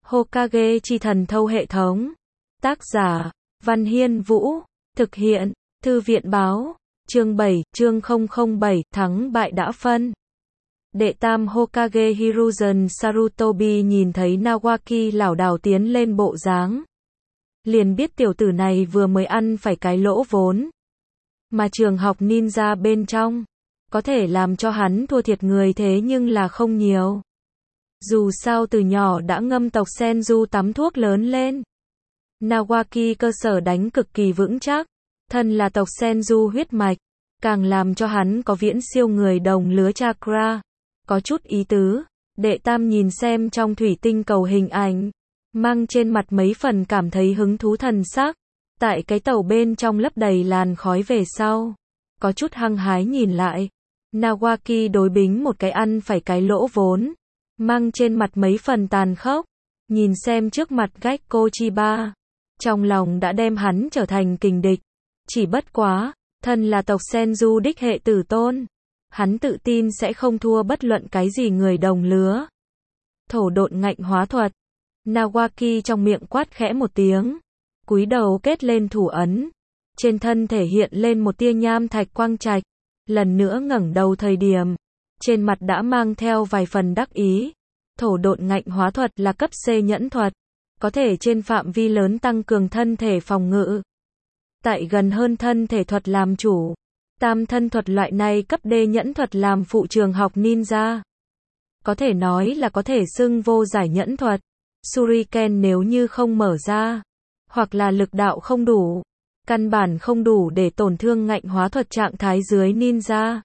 Hokage chi thần thâu hệ thống. Tác giả, Văn Hiên Vũ. Thực hiện, Thư viện báo. Chương 7, chương 007, thắng bại đã phân. Đệ tam Hokage Hiruzen Sarutobi nhìn thấy Nawaki lảo đảo tiến lên bộ dáng. Liền biết tiểu tử này vừa mới ăn phải cái lỗ vốn. Mà trường học ninja bên trong, có thể làm cho hắn thua thiệt người thế nhưng là không nhiều. Dù sao từ nhỏ đã ngâm tộc Senju tắm thuốc lớn lên. Nawaki cơ sở đánh cực kỳ vững chắc, thân là tộc Senju huyết mạch, càng làm cho hắn có viễn siêu người đồng lứa chakra. Có chút ý tứ, đệ tam nhìn xem trong thủy tinh cầu hình ảnh, mang trên mặt mấy phần cảm thấy hứng thú thần sắc. Tại cái tàu bên trong lấp đầy làn khói về sau, có chút hăng hái nhìn lại. Nawaki đối bính một cái ăn phải cái lỗ vốn, mang trên mặt mấy phần tàn khốc, nhìn xem trước mặt Gekko Chiba, trong lòng đã đem hắn trở thành kình địch. Chỉ bất quá, thân là tộc Senju đích hệ tử tôn, hắn tự tin sẽ không thua bất luận cái gì người đồng lứa. Thổ độn ngạnh hóa thuật. Nawaki trong miệng quát khẽ một tiếng, cúi đầu kết lên thủ ấn, trên thân thể hiện lên một tia nham thạch quang trạch, lần nữa ngẩng đầu thời điểm, trên mặt đã mang theo vài phần đắc ý. Thổ độn ngạnh hóa thuật là cấp C nhẫn thuật, có thể trên phạm vi lớn tăng cường thân thể phòng ngự. Tại gần hơn thân thể thuật làm chủ, tam thân thuật loại này cấp D nhẫn thuật làm phụ trường học ninja. Có thể nói là có thể xưng vô giải nhẫn thuật. Shuriken nếu như không mở ra, hoặc là lực đạo không đủ, căn bản không đủ để tổn thương ngạnh hóa thuật trạng thái dưới ninja.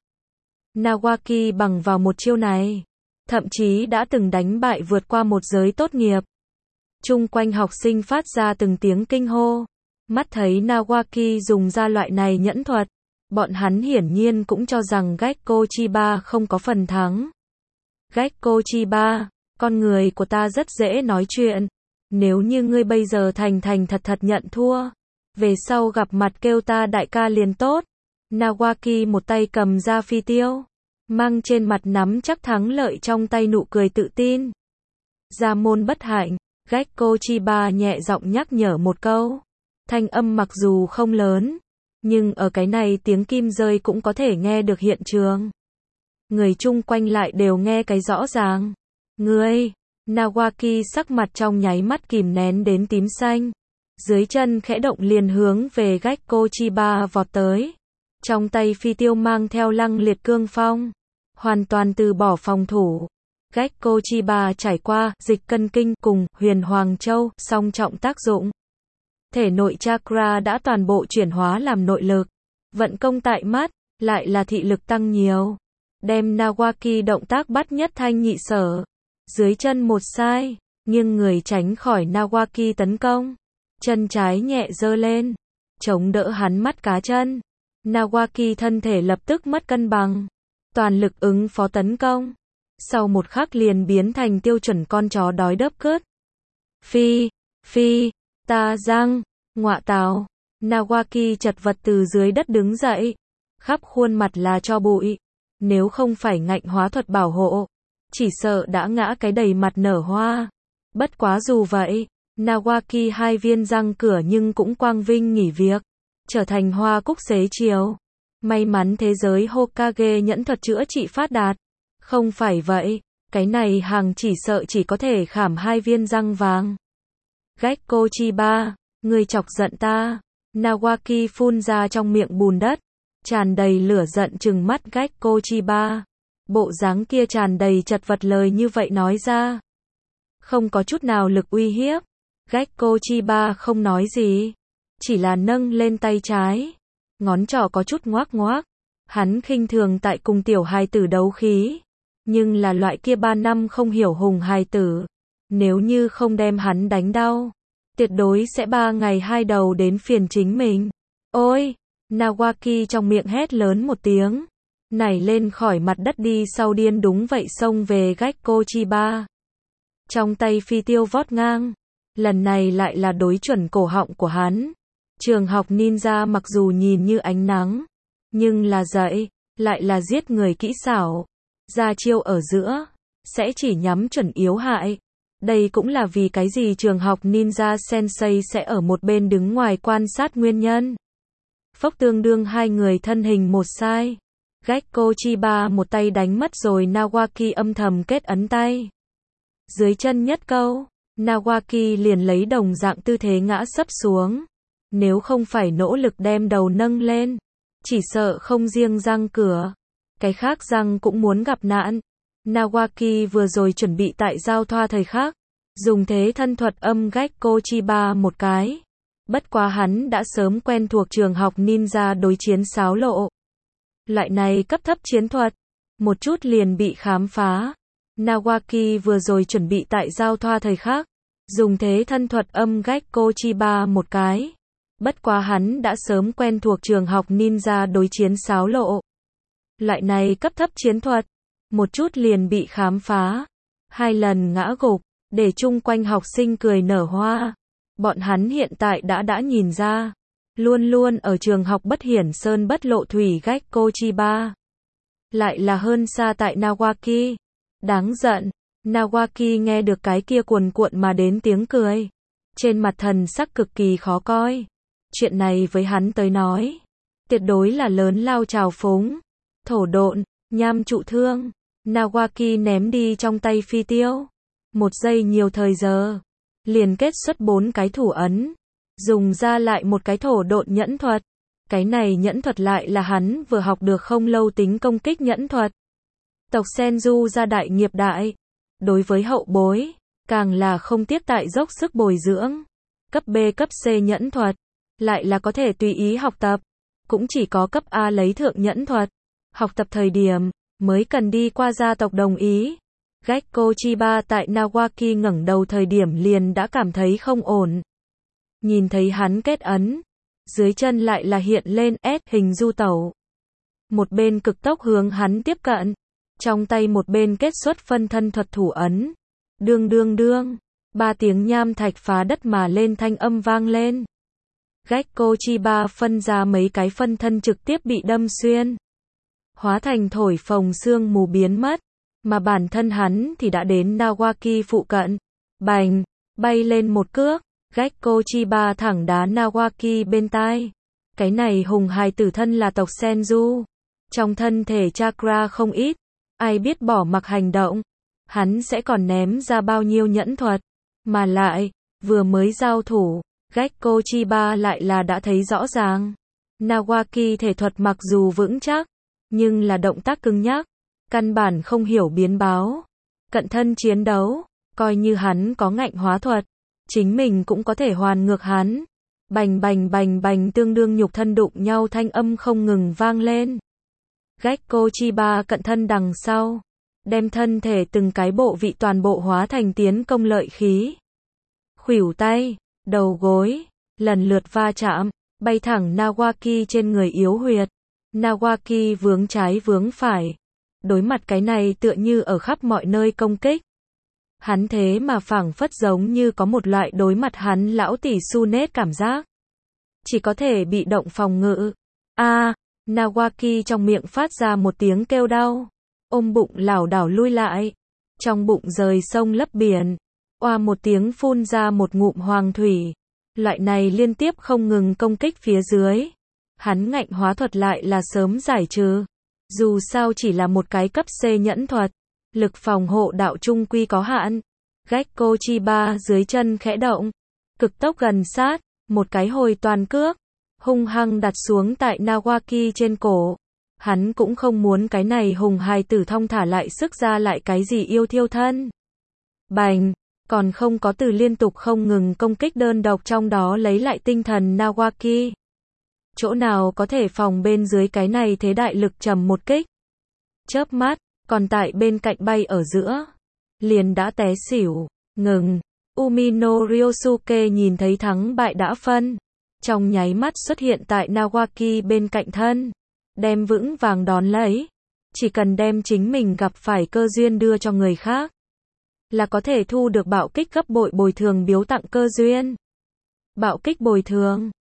Nawaki bằng vào một chiêu này, thậm chí đã từng đánh bại vượt qua một giới tốt nghiệp. Chung quanh học sinh phát ra từng tiếng kinh hô. Mắt thấy Nawaki dùng ra loại này nhẫn thuật, bọn hắn hiển nhiên cũng cho rằng Gekko Chiba không có phần thắng. Gekko Chiba, con người của ta rất dễ nói chuyện. Nếu như ngươi bây giờ thành thật nhận thua, về sau gặp mặt kêu ta đại ca liền tốt. Nawaki một tay cầm ra phi tiêu, mang trên mặt nắm chắc thắng lợi trong tay nụ cười tự tin. Gia môn bất hạnh, Gekko Chiba nhẹ giọng nhắc nhở một câu. Thanh âm mặc dù không lớn, nhưng ở cái này tiếng kim rơi cũng có thể nghe được hiện trường. Người chung quanh lại đều nghe cái rõ ràng. Ngươi, Nawaki sắc mặt trong nháy mắt kìm nén đến tím xanh. Dưới chân khẽ động liền hướng về Gekko Chiba vọt tới. Trong tay phi tiêu mang theo lăng liệt cương phong, hoàn toàn từ bỏ phòng thủ. Gekko Chiba trải qua dịch cân kinh cùng huyền hoàng châu song trọng tác dụng. Thể nội chakra đã toàn bộ chuyển hóa làm nội lực, vận công tại mắt, lại là thị lực tăng nhiều. Đem Nawaki động tác bắt nhất thanh nhị sở. Dưới chân một sai, nghiêng người tránh khỏi Nawaki tấn công. Chân trái nhẹ giơ lên, chống đỡ hắn mắt cá chân. Nawaki thân thể lập tức mất cân bằng, toàn lực ứng phó tấn công. Sau một khắc liền biến thành tiêu chuẩn con chó đói đớp cứt. Phi, ta răng, ngọa tào. Nawaki chật vật từ dưới đất đứng dậy, khắp khuôn mặt là tro bụi. Nếu không phải ngạnh hóa thuật bảo hộ, chỉ sợ đã ngã cái đầy mặt nở hoa. Bất quá dù vậy, Nawaki hai viên răng cửa nhưng cũng quang vinh nghỉ việc, trở thành hoa cúc xế chiều. May mắn thế giới Hokage nhẫn thuật chữa trị phát đạt. Không phải vậy, cái này hàng chỉ sợ chỉ có thể khảm hai viên răng vàng. Gekko Chiba, ngươi chọc giận ta. Nawaki phun ra trong miệng bùn đất, tràn đầy lửa giận trừng mắt Gekko Chiba. Bộ dáng kia tràn đầy chật vật lời như vậy nói ra, không có chút nào lực uy hiếp. Gekko Chiba không nói gì, chỉ là nâng lên tay trái, ngón trỏ có chút ngoác ngoác. Hắn khinh thường tại cùng tiểu hài tử đấu khí, nhưng là loại kia 3 năm không hiểu hùng hài tử, nếu như không đem hắn đánh đau, tuyệt đối sẽ 3 ngày 2 đầu đến phiền chính mình. Ôi! Nawaki trong miệng hét lớn một tiếng, nảy lên khỏi mặt đất đi sau điên đúng vậy xông về Gekko Chiba. Trong tay phi tiêu vót ngang, lần này lại là đối chuẩn cổ họng của hắn. Trường học ninja mặc dù nhìn như ánh nắng, nhưng là dạy, lại là giết người kỹ xảo. Ra chiêu ở giữa, sẽ chỉ nhắm chuẩn yếu hại. Đây cũng là vì cái gì trường học Ninja Sensei sẽ ở một bên đứng ngoài quan sát nguyên nhân. Phốc tương đương hai người thân hình một sai. Gekko Chiba một tay đánh mất rồi Nawaki âm thầm kết ấn tay. Dưới chân nhất câu, Nawaki liền lấy đồng dạng tư thế ngã sấp xuống. Nếu không phải nỗ lực đem đầu nâng lên, chỉ sợ không riêng răng cửa, cái khác răng cũng muốn gặp nạn. Nawaki vừa rồi chuẩn bị tại giao thoa thời khắc, dùng thế thân thuật âm Gekko Chiba một cái. Bất quá hắn đã sớm quen thuộc trường học ninja đối chiến xáo lộ. Loại này cấp thấp chiến thuật, một chút liền bị khám phá. Nawaki vừa rồi chuẩn bị tại giao thoa thời khắc, dùng thế thân thuật âm Gekko Chiba một cái. Bất quá hắn đã sớm quen thuộc trường học ninja đối chiến xáo lộ. Loại này cấp thấp chiến thuật, một chút liền bị khám phá. Hai lần ngã gục, để chung quanh học sinh cười nở hoa. Bọn hắn hiện tại đã nhìn ra, luôn luôn ở trường học bất hiển sơn bất lộ thủy Gekko Chiba. Lại là hơn xa tại Nawaki. Đáng giận, Nawaki nghe được cái kia cuồn cuộn mà đến tiếng cười. Trên mặt thần sắc cực kỳ khó coi. Chuyện này với hắn tới nói, tuyệt đối là lớn lao trào phúng. Thổ độn, nham trụ thương. Nawaki ném đi trong tay phi tiêu. Một giây nhiều thời giờ, liền kết xuất 4 cái thủ ấn. Dùng ra lại một cái thổ độn nhẫn thuật. Cái này nhẫn thuật lại là hắn vừa học được không lâu tính công kích nhẫn thuật. Tộc Senju gia đại nghiệp đại. Đối với hậu bối, càng là không tiếc tại dốc sức bồi dưỡng. Cấp B cấp C nhẫn thuật, lại là có thể tùy ý học tập. Cũng chỉ có cấp A lấy thượng nhẫn thuật. Học tập thời điểm, mới cần đi qua gia tộc đồng ý. Gekko Chiba tại Nawaki ngẩng đầu thời điểm liền đã cảm thấy không ổn. Nhìn thấy hắn kết ấn, dưới chân lại là hiện lên S hình du tẩu. Một bên cực tốc hướng hắn tiếp cận, trong tay một bên kết xuất phân thân thuật thủ ấn. Đương đương đương, 3 tiếng nham thạch phá đất mà lên thanh âm vang lên. Gekko Chiba phân ra mấy cái phân thân trực tiếp bị đâm xuyên. Hóa thành thổi phồng sương mù biến mất. Mà bản thân hắn thì đã đến Nawaki phụ cận. Bành, bay lên một cước. Gekko Chiba thẳng đá Nawaki bên tai. Cái này hùng hài tử thân là tộc Senju. Trong thân thể chakra không ít. Ai biết bỏ mặc hành động. Hắn sẽ còn ném ra bao nhiêu nhẫn thuật. Mà lại, vừa mới giao thủ, Gekko Chiba lại là đã thấy rõ ràng. Nawaki thể thuật mặc dù vững chắc, nhưng là động tác cứng nhắc. Căn bản không hiểu biến báo. Cận thân chiến đấu, coi như hắn có ngạnh hóa thuật, chính mình cũng có thể hoàn ngược hắn. Bành bành bành bành tương đương nhục thân đụng nhau thanh âm không ngừng vang lên. Gekko Chiba cận thân đằng sau, đem thân thể từng cái bộ vị toàn bộ hóa thành tiến công lợi khí. Khuỷu tay, đầu gối, lần lượt va chạm, bay thẳng Nawaki trên người yếu huyệt. Nawaki vướng trái vướng phải. Đối mặt cái này tựa như ở khắp mọi nơi công kích. Hắn thế mà phảng phất giống như có một loại đối mặt hắn lão tỷ su nết cảm giác. Chỉ có thể bị động phòng ngự. Nawaki trong miệng phát ra một tiếng kêu đau. Ôm bụng lảo đảo lui lại. Trong bụng rời sông lấp biển. Oa một tiếng phun ra một ngụm hoàng thủy. Loại này liên tiếp không ngừng công kích phía dưới. Hắn ngạnh hóa thuật lại là sớm giải trừ. Dù sao chỉ là một cái cấp C nhẫn thuật, lực phòng hộ đạo trung quy có hạn. Gekko Chiba dưới chân khẽ động, cực tốc gần sát, một cái hồi toàn cước, hung hăng đặt xuống tại Nawaki trên cổ. Hắn cũng không muốn cái này hùng hài tử thong thả lại sức ra lại cái gì yêu thiêu thân. Bành, còn không có từ liên tục không ngừng công kích đơn độc trong đó lấy lại tinh thần Nawaki. Chỗ nào có thể phòng bên dưới cái này thế đại lực trầm một kích. Chớp mắt, còn tại bên cạnh bay ở giữa. Liền đã té xỉu, ngừng. Umino Ryosuke nhìn thấy thắng bại đã phân. Trong nháy mắt xuất hiện tại Nawaki bên cạnh thân. Đem vững vàng đón lấy. Chỉ cần đem chính mình gặp phải cơ duyên đưa cho người khác. Là có thể thu được bạo kích gấp bội bồi thường biếu tặng cơ duyên. Bạo kích bồi thường.